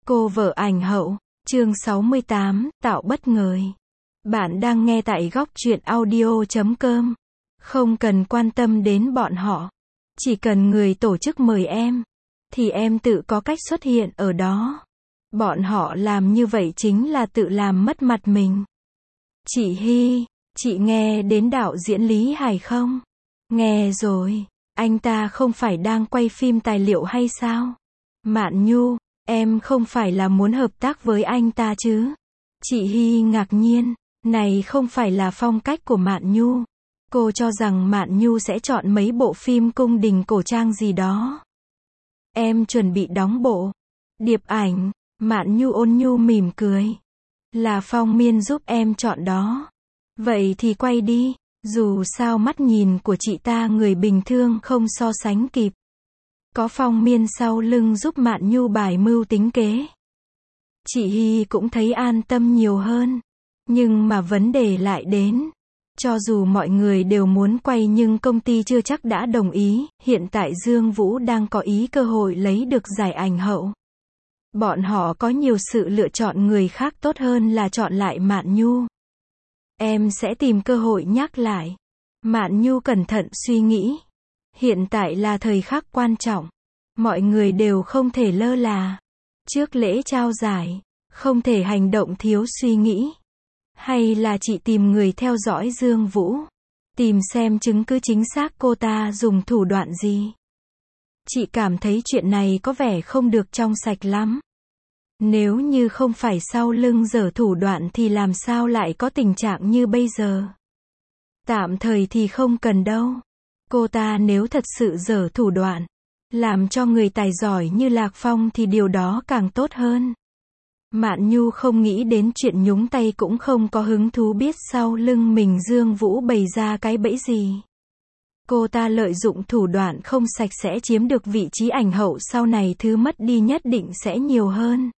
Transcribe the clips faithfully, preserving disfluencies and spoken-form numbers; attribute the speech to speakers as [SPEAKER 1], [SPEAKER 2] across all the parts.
[SPEAKER 1] Cô vợ ảnh hậu, chương sáu mươi tám, tạo bất ngờ. Bạn đang nghe tại góc truyện audio chấm com. Không cần quan tâm đến bọn họ. Chỉ cần người tổ chức mời em, thì em tự có cách xuất hiện ở đó. Bọn họ làm như vậy chính là tự làm mất mặt mình. Chị Hy, chị nghe đến đạo diễn Lý Hải không? Nghe rồi, anh ta không phải đang quay phim tài liệu hay sao? Mạn Nhu, em không phải là muốn hợp tác với anh ta chứ? Chị Hy ngạc nhiên, này không phải là phong cách của Mạn Nhu. Cô cho rằng Mạn Nhu sẽ chọn mấy bộ phim cung đình cổ trang gì đó. Em chuẩn bị đóng bộ điệp ảnh. Mạn Nhu ôn nhu mỉm cười. Là Phong Miên giúp em chọn đó. Vậy thì quay đi, dù sao mắt nhìn của chị ta người bình thường không so sánh kịp. Có Phong Miên sau lưng giúp Mạn Nhu bài mưu tính kế. Chị Hy cũng thấy an tâm nhiều hơn. Nhưng mà vấn đề lại đến. Cho dù mọi người đều muốn quay nhưng công ty chưa chắc đã đồng ý. Hiện tại Dương Vũ đang có ý cơ hội lấy được giải ảnh hậu. Bọn họ có nhiều sự lựa chọn người khác tốt hơn là chọn lại Mạn Nhu. Em sẽ tìm cơ hội nhắc lại. Mạn Nhu cẩn thận suy nghĩ. Hiện tại là thời khắc quan trọng. Mọi người đều không thể lơ là. Trước lễ trao giải, không thể hành động thiếu suy nghĩ. Hay là chị tìm người theo dõi Dương Vũ. Tìm xem chứng cứ chính xác cô ta dùng thủ đoạn gì. Chị cảm thấy chuyện này có vẻ không được trong sạch lắm. Nếu như không phải sau lưng giở thủ đoạn thì làm sao lại có tình trạng như bây giờ. Tạm thời thì không cần đâu. Cô ta nếu thật sự giở thủ đoạn, làm cho người tài giỏi như Lạc Phong thì điều đó càng tốt hơn. Mạn Nhu không nghĩ đến chuyện nhúng tay cũng không có hứng thú biết sau lưng mình Dương Vũ bày ra cái bẫy gì. Cô ta lợi dụng thủ đoạn không sạch sẽ chiếm được vị trí ảnh hậu sau này thứ mất đi nhất định sẽ nhiều hơn.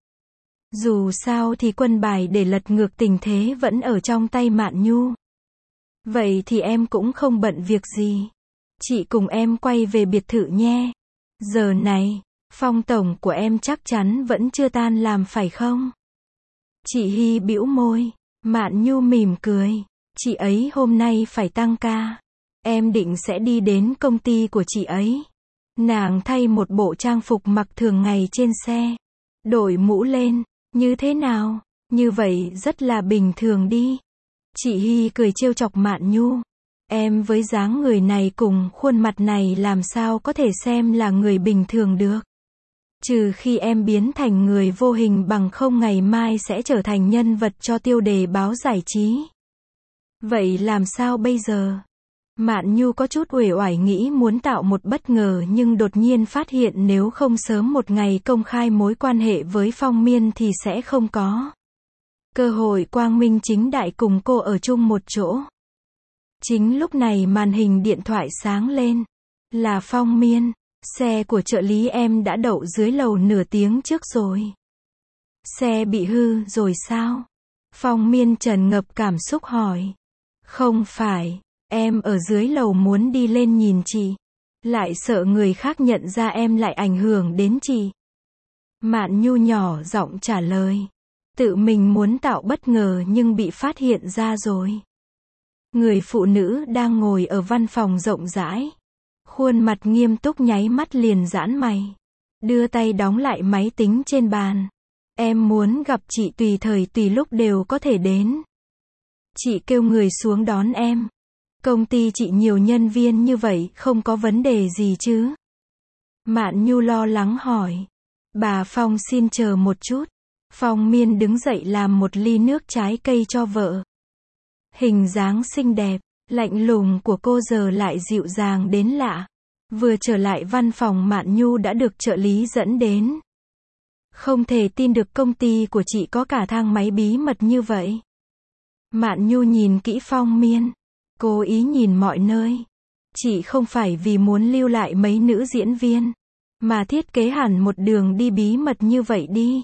[SPEAKER 1] Dù sao thì quân bài để lật ngược tình thế vẫn ở trong tay Mạn Nhu. Vậy thì em cũng không bận việc gì. Chị cùng em quay về biệt thự nhé. Giờ này, Phong tổng của em chắc chắn vẫn chưa tan làm phải không? Chị Hy bĩu môi. Mạn Nhu mỉm cười. Chị ấy hôm nay phải tăng ca. Em định sẽ đi đến công ty của chị ấy. Nàng thay một bộ trang phục mặc thường ngày trên xe. Đội mũ lên. Như thế nào? Như vậy rất là bình thường đi. Chị Hy cười trêu chọc Mạn Nhu. Em với dáng người này cùng khuôn mặt này làm sao có thể xem là người bình thường được. Trừ khi em biến thành người vô hình bằng không ngày mai sẽ trở thành nhân vật cho tiêu đề báo giải trí. Vậy làm sao bây giờ? Mạn Nhu có chút uể oải nghĩ muốn tạo một bất ngờ nhưng đột nhiên phát hiện nếu không sớm một ngày công khai mối quan hệ với Phong Miên thì sẽ không có cơ hội quang minh chính đại cùng cô ở chung một chỗ. Chính lúc này màn hình điện thoại sáng lên. Là Phong Miên. Xe của trợ lý em đã đậu dưới lầu nửa tiếng trước rồi. Xe bị hư rồi sao? Phong Miên tràn ngập cảm xúc hỏi. Không phải. Em ở dưới lầu muốn đi lên nhìn chị. Lại sợ người khác nhận ra em lại ảnh hưởng đến chị. Mạn Nhu nhỏ giọng trả lời. Tự mình muốn tạo bất ngờ nhưng bị phát hiện ra rồi. Người phụ nữ đang ngồi ở văn phòng rộng rãi. Khuôn mặt nghiêm túc nháy mắt liền giãn mày. Đưa tay đóng lại máy tính trên bàn. Em muốn gặp chị tùy thời tùy lúc đều có thể đến. Chị kêu người xuống đón em. Công ty chị nhiều nhân viên như vậy không có vấn đề gì chứ? Mạn Nhu lo lắng hỏi. Bà Phong xin chờ một chút. Phong Miên đứng dậy làm một ly nước trái cây cho vợ. Hình dáng xinh đẹp, lạnh lùng của cô giờ lại dịu dàng đến lạ. Vừa trở lại văn phòng Mạn Nhu đã được trợ lý dẫn đến. Không thể tin được công ty của chị có cả thang máy bí mật như vậy. Mạn Nhu nhìn kỹ Phong Miên. Cố ý nhìn mọi nơi. Chị không phải vì muốn lưu lại mấy nữ diễn viên, mà thiết kế hẳn một đường đi bí mật như vậy đi.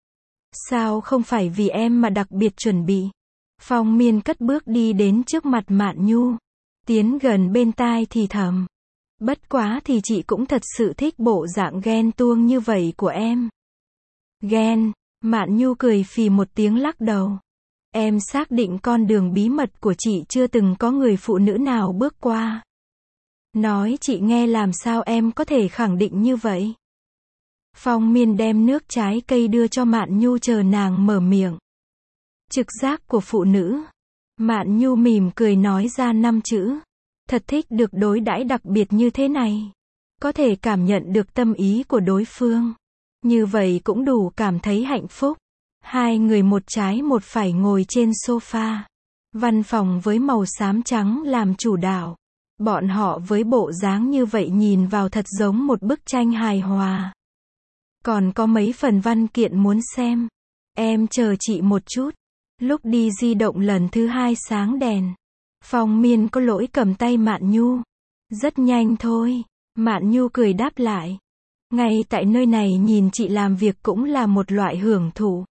[SPEAKER 1] Sao không phải vì em mà đặc biệt chuẩn bị? Phong Miên cất bước đi đến trước mặt Mạn Nhu. Tiến gần bên tai thì thầm. Bất quá thì chị cũng thật sự thích bộ dạng ghen tuông như vậy của em. Ghen. Mạn Nhu cười phì một tiếng lắc đầu. Em xác định con đường bí mật của chị chưa từng có người phụ nữ nào bước qua. Nói chị nghe làm sao em có thể khẳng định như vậy? Phong Miên đem nước trái cây đưa cho Mạn Nhu chờ nàng mở miệng. Trực giác của phụ nữ. Mạn Nhu mỉm cười nói ra năm chữ. Thật thích được đối đãi đặc biệt như thế này. Có thể cảm nhận được tâm ý của đối phương. Như vậy cũng đủ cảm thấy hạnh phúc. Hai người một trái một phải ngồi trên sofa. Văn phòng với màu xám trắng làm chủ đạo. Bọn họ với bộ dáng như vậy nhìn vào thật giống một bức tranh hài hòa. Còn có mấy phần văn kiện muốn xem. Em chờ chị một chút. Lúc đi di động lần thứ hai sáng đèn. Phong Miên có lỗi cầm tay Mạn Nhu. Rất nhanh thôi. Mạn Nhu cười đáp lại. Ngay tại nơi này nhìn chị làm việc cũng là một loại hưởng thụ.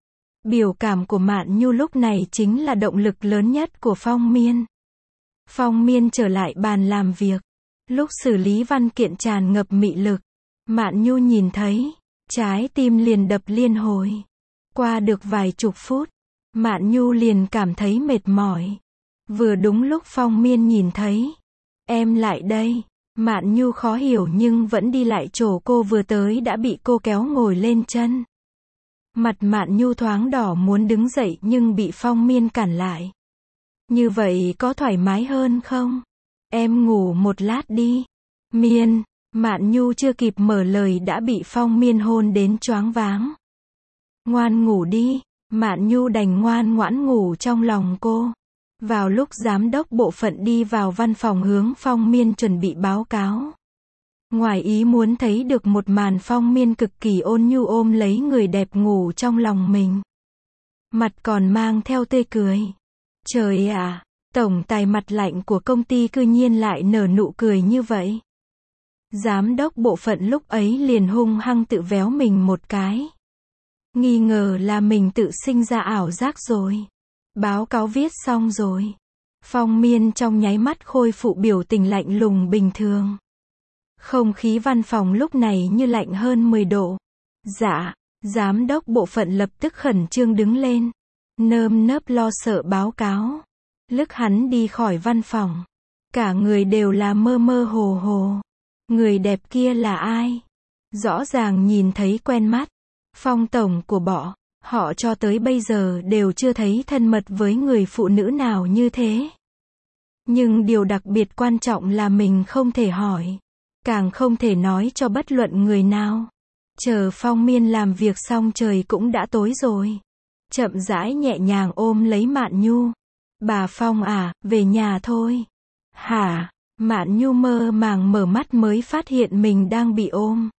[SPEAKER 1] Biểu cảm của Mạn Nhu lúc này chính là động lực lớn nhất của Phong Miên. Phong Miên trở lại bàn làm việc. Lúc xử lý văn kiện tràn ngập mị lực. Mạn Nhu nhìn thấy. Trái tim liền đập liên hồi. Qua được vài chục phút. Mạn Nhu liền cảm thấy mệt mỏi. Vừa đúng lúc Phong Miên nhìn thấy. Em lại đây. Mạn Nhu khó hiểu nhưng vẫn đi lại chỗ cô vừa tới đã bị cô kéo ngồi lên chân. Mặt Mạn Nhu thoáng đỏ muốn đứng dậy nhưng bị Phong Miên cản lại. Như vậy có thoải mái hơn không? Em ngủ một lát đi. Miên. Mạn Nhu chưa kịp mở lời đã bị Phong Miên hôn đến choáng váng. Ngoan ngủ đi. Mạn Nhu đành ngoan ngoãn ngủ trong lòng cô. Vào lúc giám đốc bộ phận đi vào văn phòng hướng Phong Miên chuẩn bị báo cáo. Ngoài ý muốn thấy được một màn Phong Miên cực kỳ ôn nhu ôm lấy người đẹp ngủ trong lòng mình. Mặt còn mang theo tươi cười. Trời ạ, tổng tài mặt lạnh của công ty cư nhiên lại nở nụ cười như vậy. Giám đốc bộ phận lúc ấy liền hung hăng tự véo mình một cái. Nghi ngờ là mình tự sinh ra ảo giác rồi. Báo cáo viết xong rồi. Phong Miên trong nháy mắt khôi phục biểu tình lạnh lùng bình thường. Không khí văn phòng lúc này như lạnh hơn mười độ. Dạ, giám đốc bộ phận lập tức khẩn trương đứng lên. Nơm nớp lo sợ báo cáo. Lúc hắn đi khỏi văn phòng. Cả người đều là mơ mơ hồ hồ. Người đẹp kia là ai? Rõ ràng nhìn thấy quen mắt. Phong tổng của bọn họ cho tới bây giờ đều chưa thấy thân mật với người phụ nữ nào như thế. Nhưng điều đặc biệt quan trọng là mình không thể hỏi. Càng không thể nói cho bất luận người nào. Chờ Phong Miên làm việc xong trời cũng đã tối rồi. Chậm rãi nhẹ nhàng ôm lấy Mạn Nhu. Bà Phong à, về nhà thôi. Hả? Mạn Nhu mơ màng mở mắt mới phát hiện mình đang bị ôm.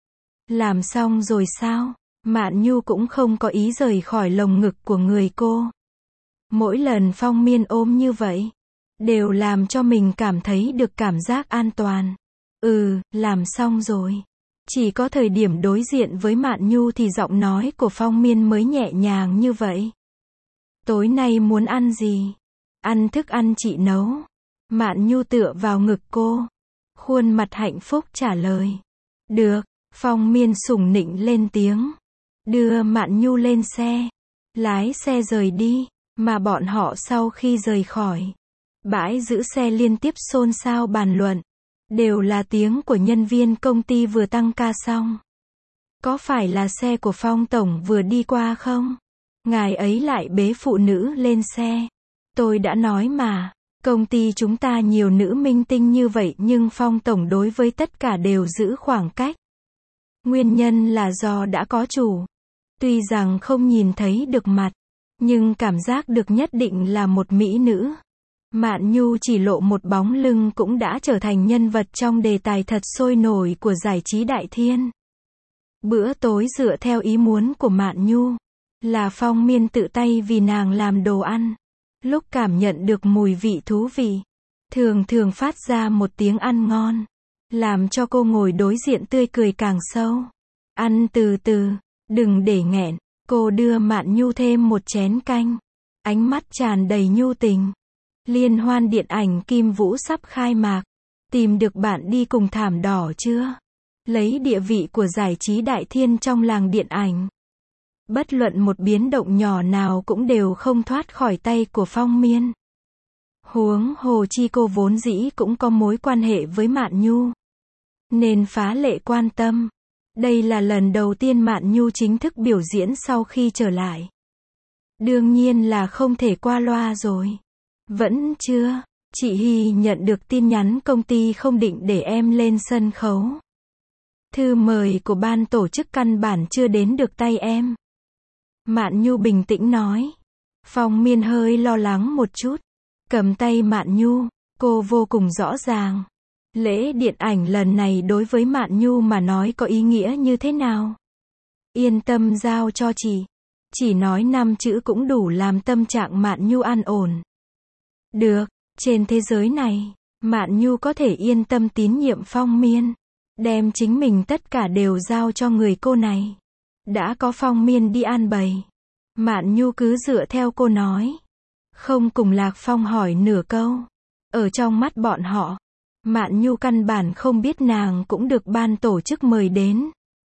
[SPEAKER 1] Làm xong rồi sao? Mạn Nhu cũng không có ý rời khỏi lồng ngực của người cô. Mỗi lần Phong Miên ôm như vậy, đều làm cho mình cảm thấy được cảm giác an toàn. Ừ, làm xong rồi. Chỉ có thời điểm đối diện với Mạn Nhu thì giọng nói của Phong Miên mới nhẹ nhàng như vậy. Tối nay muốn ăn gì? Ăn thức ăn chị nấu. Mạn Nhu tựa vào ngực cô. Khuôn mặt hạnh phúc trả lời. Được. Phong Miên sủng nịnh lên tiếng. Đưa Mạn Nhu lên xe. Lái xe rời đi. Mà bọn họ sau khi rời khỏi bãi giữ xe liên tiếp xôn xao bàn luận. Đều là tiếng của nhân viên công ty vừa tăng ca xong. Có phải là xe của Phong tổng vừa đi qua không? Ngài ấy lại bế phụ nữ lên xe. Tôi đã nói mà, công ty chúng ta nhiều nữ minh tinh như vậy nhưng Phong tổng đối với tất cả đều giữ khoảng cách. Nguyên nhân là do đã có chủ. Tuy rằng không nhìn thấy được mặt, nhưng cảm giác được nhất định là một mỹ nữ. Mạn Nhu chỉ lộ một bóng lưng cũng đã trở thành nhân vật trong đề tài thật sôi nổi của giải trí đại thiên. Bữa tối dựa theo ý muốn của Mạn Nhu, là Phong Miên tự tay vì nàng làm đồ ăn. Lúc cảm nhận được mùi vị thú vị, thường thường phát ra một tiếng ăn ngon, làm cho cô ngồi đối diện tươi cười càng sâu. Ăn từ từ, đừng để nghẹn. Cô đưa Mạn Nhu thêm một chén canh, ánh mắt tràn đầy nhu tình. Liên hoan điện ảnh Kim Vũ sắp khai mạc. Tìm được bạn đi cùng thảm đỏ chưa? Lấy địa vị của giải trí đại thiên trong làng điện ảnh. Bất luận một biến động nhỏ nào cũng đều không thoát khỏi tay của Phong Miên. Huống hồ chi cô vốn dĩ cũng có mối quan hệ với Mạn Nhu, nên phá lệ quan tâm. Đây là lần đầu tiên Mạn Nhu chính thức biểu diễn sau khi trở lại. Đương nhiên là không thể qua loa rồi. Vẫn chưa, chị Hy nhận được tin nhắn công ty không định để em lên sân khấu. Thư mời của ban tổ chức căn bản chưa đến được tay em. Mạn Nhu bình tĩnh nói. Phong Miên hơi lo lắng một chút. Cầm tay Mạn Nhu, cô vô cùng rõ ràng. Lễ điện ảnh lần này đối với Mạn Nhu mà nói có ý nghĩa như thế nào? Yên tâm giao cho chị. Chỉ nói năm chữ cũng đủ làm tâm trạng Mạn Nhu an ổn. Được, trên thế giới này, Mạn Nhu có thể yên tâm tín nhiệm Phong Miên. Đem chính mình tất cả đều giao cho người cô này. Đã có Phong Miên đi an bày. Mạn Nhu cứ dựa theo cô nói. Không cùng Lạc Phong hỏi nửa câu. Ở trong mắt bọn họ, Mạn Nhu căn bản không biết nàng cũng được ban tổ chức mời đến.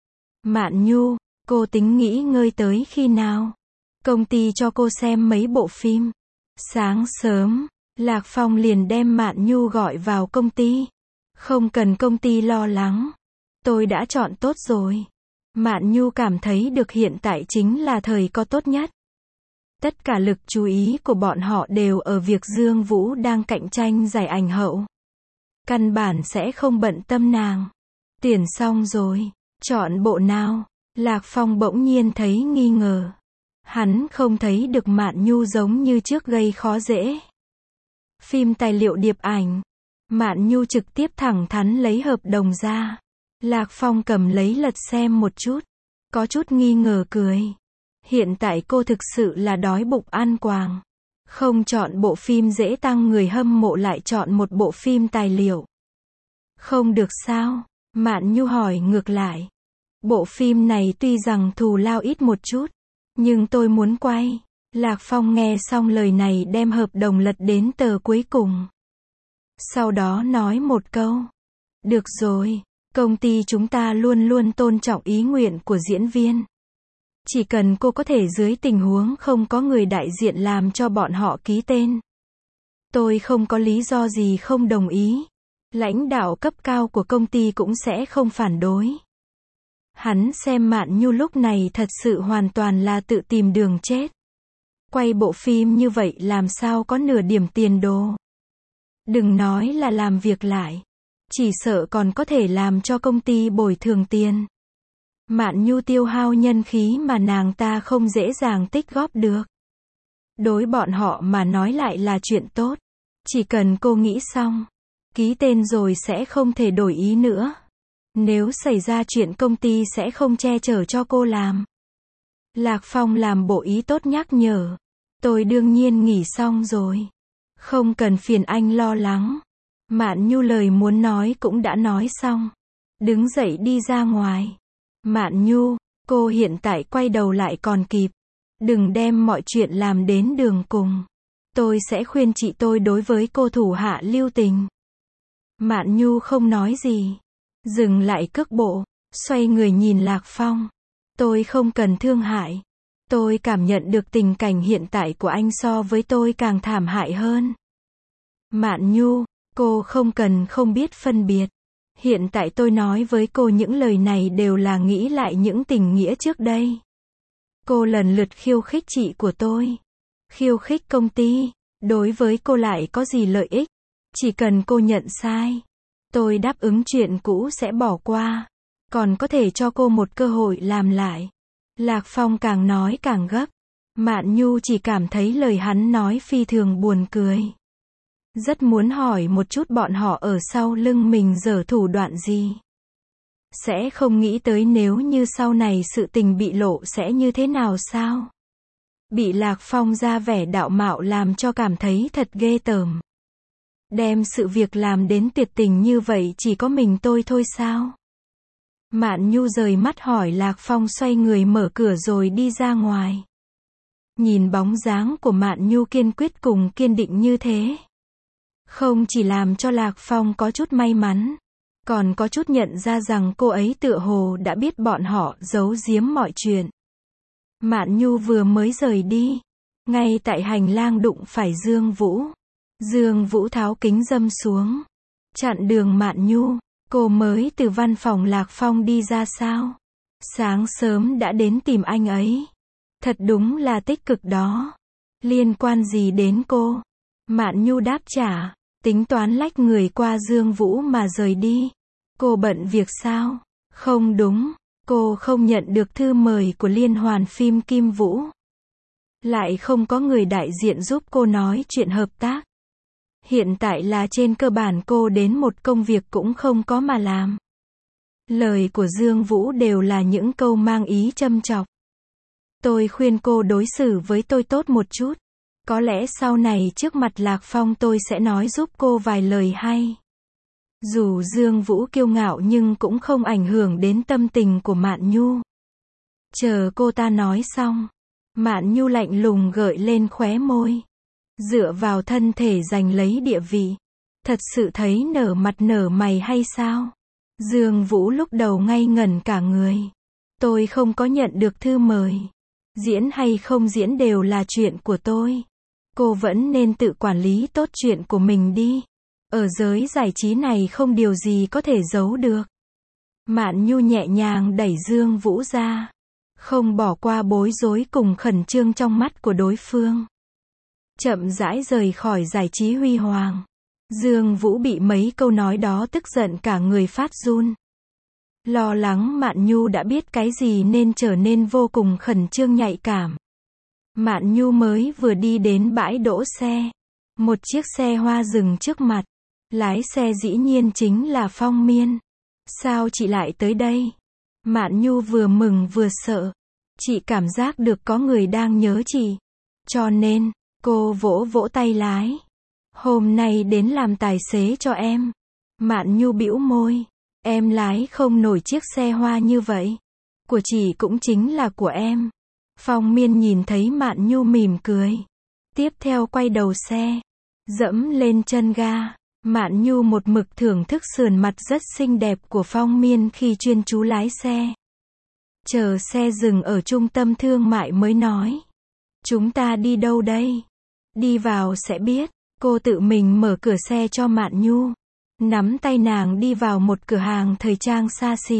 [SPEAKER 1] Mạn Nhu, cô tính nghỉ ngơi tới khi nào? Công ty cho cô xem mấy bộ phim. Sáng sớm, Lạc Phong liền đem Mạn Nhu gọi vào công ty. Không cần công ty lo lắng. Tôi đã chọn tốt rồi. Mạn Nhu cảm thấy được hiện tại chính là thời có tốt nhất. Tất cả lực chú ý của bọn họ đều ở việc Dương Vũ đang cạnh tranh giải ảnh hậu. Căn bản sẽ không bận tâm nàng. Tuyển xong rồi. Chọn bộ nào? Lạc Phong bỗng nhiên thấy nghi ngờ. Hắn không thấy được Mạn Nhu giống như trước gây khó dễ. Phim tài liệu điệp ảnh. Mạn Nhu trực tiếp thẳng thắn lấy hợp đồng ra. Lạc Phong cầm lấy lật xem một chút. Có chút nghi ngờ cười. Hiện tại cô thực sự là đói bụng ăn quàng. Không chọn bộ phim dễ tăng người hâm mộ lại chọn một bộ phim tài liệu. Không được sao? Mạn Nhu hỏi ngược lại. Bộ phim này tuy rằng thù lao ít một chút, nhưng tôi muốn quay. Lạc Phong nghe xong lời này đem hợp đồng lật đến tờ cuối cùng. Sau đó nói một câu. Được rồi, công ty chúng ta luôn luôn tôn trọng ý nguyện của diễn viên. Chỉ cần cô có thể dưới tình huống không có người đại diện làm cho bọn họ ký tên. Tôi không có lý do gì không đồng ý. Lãnh đạo cấp cao của công ty cũng sẽ không phản đối. Hắn xem Mạn Nhu lúc này thật sự hoàn toàn là tự tìm đường chết. Quay bộ phim như vậy làm sao có nửa điểm tiền đồ. Đừng nói là làm việc lại. Chỉ sợ còn có thể làm cho công ty bồi thường tiền. Mạn Nhu tiêu hao nhân khí mà nàng ta không dễ dàng tích góp được. Đối bọn họ mà nói lại là chuyện tốt. Chỉ cần cô nghĩ xong, ký tên rồi sẽ không thể đổi ý nữa. Nếu xảy ra chuyện công ty sẽ không che chở cho cô làm. Lạc Phong làm bộ ý tốt nhắc nhở. Tôi đương nhiên nghỉ xong rồi. Không cần phiền anh lo lắng. Mạn Nhu lời muốn nói cũng đã nói xong. Đứng dậy đi ra ngoài. Mạn Nhu, cô hiện tại quay đầu lại còn kịp. Đừng đem mọi chuyện làm đến đường cùng. Tôi sẽ khuyên chị tôi đối với cô thủ hạ lưu tình. Mạn Nhu không nói gì. Dừng lại cước bộ. Xoay người nhìn Lạc Phong. Tôi không cần thương hại. Tôi cảm nhận được tình cảnh hiện tại của anh so với tôi càng thảm hại hơn. Mạn Nhu, cô không cần không biết phân biệt. Hiện tại tôi nói với cô những lời này đều là nghĩ lại những tình nghĩa trước đây. Cô lần lượt khiêu khích chị của tôi. Khiêu khích công ty. Đối với cô lại có gì lợi ích? Chỉ cần cô nhận sai. Tôi đáp ứng chuyện cũ sẽ bỏ qua. Còn có thể cho cô một cơ hội làm lại. Lạc Phong càng nói càng gấp. Mạn Nhu chỉ cảm thấy lời hắn nói phi thường buồn cười. Rất muốn hỏi một chút bọn họ ở sau lưng mình giở thủ đoạn gì. Sẽ không nghĩ tới nếu như sau này sự tình bị lộ sẽ như thế nào sao? Bị Lạc Phong ra vẻ đạo mạo làm cho cảm thấy thật ghê tởm. Đem sự việc làm đến tuyệt tình như vậy chỉ có mình tôi thôi sao? Mạn Nhu rời mắt hỏi Lạc Phong xoay người mở cửa rồi đi ra ngoài. Nhìn bóng dáng của Mạn Nhu kiên quyết cùng kiên định như thế. Không chỉ làm cho Lạc Phong có chút may mắn, còn có chút nhận ra rằng cô ấy tựa hồ đã biết bọn họ giấu giếm mọi chuyện. Mạn Nhu vừa mới rời đi, ngay tại hành lang đụng phải Dương Vũ. Dương Vũ tháo kính râm xuống, chặn đường Mạn Nhu. Cô mới từ văn phòng Lạc Phong đi ra sao? Sáng sớm đã đến tìm anh ấy. Thật đúng là tích cực đó. Liên quan gì đến cô? Mạn Nhu đáp trả, tính toán lách người qua Dương Vũ mà rời đi. Cô bận việc sao? Không đúng, cô không nhận được thư mời của liên hoàn phim Kim Vũ. Lại không có người đại diện giúp cô nói chuyện hợp tác. Hiện tại là trên cơ bản cô đến một công việc cũng không có mà làm. Lời của Dương Vũ đều là những câu mang ý châm chọc. Tôi khuyên cô đối xử với tôi tốt một chút. Có lẽ sau này trước mặt Lạc Phong tôi sẽ nói giúp cô vài lời hay. Dù Dương Vũ kiêu ngạo nhưng cũng không ảnh hưởng đến tâm tình của Mạn Nhu. Chờ cô ta nói xong, Mạn Nhu lạnh lùng gợi lên khóe môi. Dựa vào thân thể giành lấy địa vị. Thật sự thấy nở mặt nở mày hay sao? Dương Vũ lúc đầu ngây ngẩn cả người. Tôi không có nhận được thư mời. Diễn hay không diễn đều là chuyện của tôi. Cô vẫn nên tự quản lý tốt chuyện của mình đi. Ở giới giải trí này không điều gì có thể giấu được. Mạn Nhu nhẹ nhàng đẩy Dương Vũ ra. Không bỏ qua bối rối cùng khẩn trương trong mắt của đối phương. Chậm rãi rời khỏi giải trí huy hoàng. Dương Vũ bị mấy câu nói đó tức giận cả người phát run. Lo lắng Mạn Nhu đã biết cái gì nên trở nên vô cùng khẩn trương nhạy cảm. Mạn Nhu mới vừa đi đến bãi đỗ xe. Một chiếc xe hoa dừng trước mặt. Lái xe dĩ nhiên chính là Phong Miên. Sao chị lại tới đây? Mạn Nhu vừa mừng vừa sợ. Chị cảm giác được có người đang nhớ chị. Cho nên, cô vỗ vỗ tay lái. Hôm nay đến làm tài xế cho em. Mạn Nhu bĩu môi. Em lái không nổi chiếc xe hoa như vậy. Của chị cũng chính là của em. Phong Miên nhìn thấy Mạn Nhu mỉm cười. Tiếp theo quay đầu xe. Dẫm lên chân ga. Mạn Nhu một mực thưởng thức sườn mặt rất xinh đẹp của Phong Miên khi chuyên chú lái xe. Chờ xe dừng ở trung tâm thương mại mới nói. Chúng ta đi đâu đây? Đi vào sẽ biết. Cô tự mình mở cửa xe cho Mạn Nhu. Nắm tay nàng đi vào một cửa hàng thời trang xa xỉ.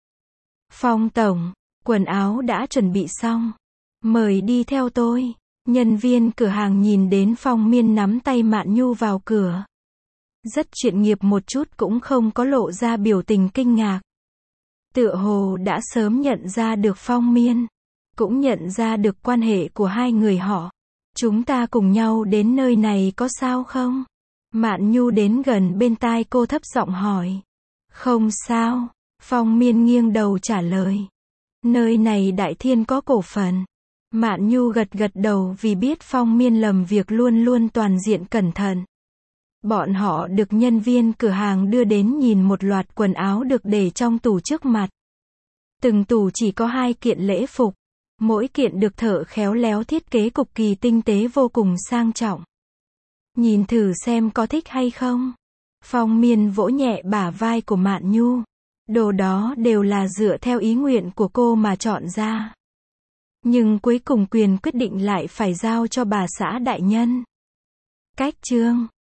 [SPEAKER 1] Phong tổng, quần áo đã chuẩn bị xong. Mời đi theo tôi. Nhân viên cửa hàng nhìn đến Phong Miên nắm tay Mạn Nhu vào cửa. Rất chuyên nghiệp một chút cũng không có lộ ra biểu tình kinh ngạc. Tựa hồ đã sớm nhận ra được Phong Miên. Cũng nhận ra được quan hệ của hai người họ. Chúng ta cùng nhau đến nơi này có sao không? Mạn Nhu đến gần bên tai cô thấp giọng hỏi. Không sao. Phong Miên nghiêng đầu trả lời. Nơi này Đại Thiên có cổ phần. Mạn Nhu gật gật đầu vì biết Phong Miên làm việc luôn luôn toàn diện cẩn thận. Bọn họ được nhân viên cửa hàng đưa đến nhìn một loạt quần áo được để trong tủ trước mặt. Từng tủ chỉ có hai kiện lễ phục. Mỗi kiện được thợ khéo léo thiết kế cực kỳ tinh tế vô cùng sang trọng. Nhìn thử xem có thích hay không. Phong Miên vỗ nhẹ bả vai của Mạn Nhu. Đồ đó đều là dựa theo ý nguyện của cô mà chọn ra. Nhưng cuối cùng quyền quyết định lại phải giao cho bà xã đại nhân. Cách chương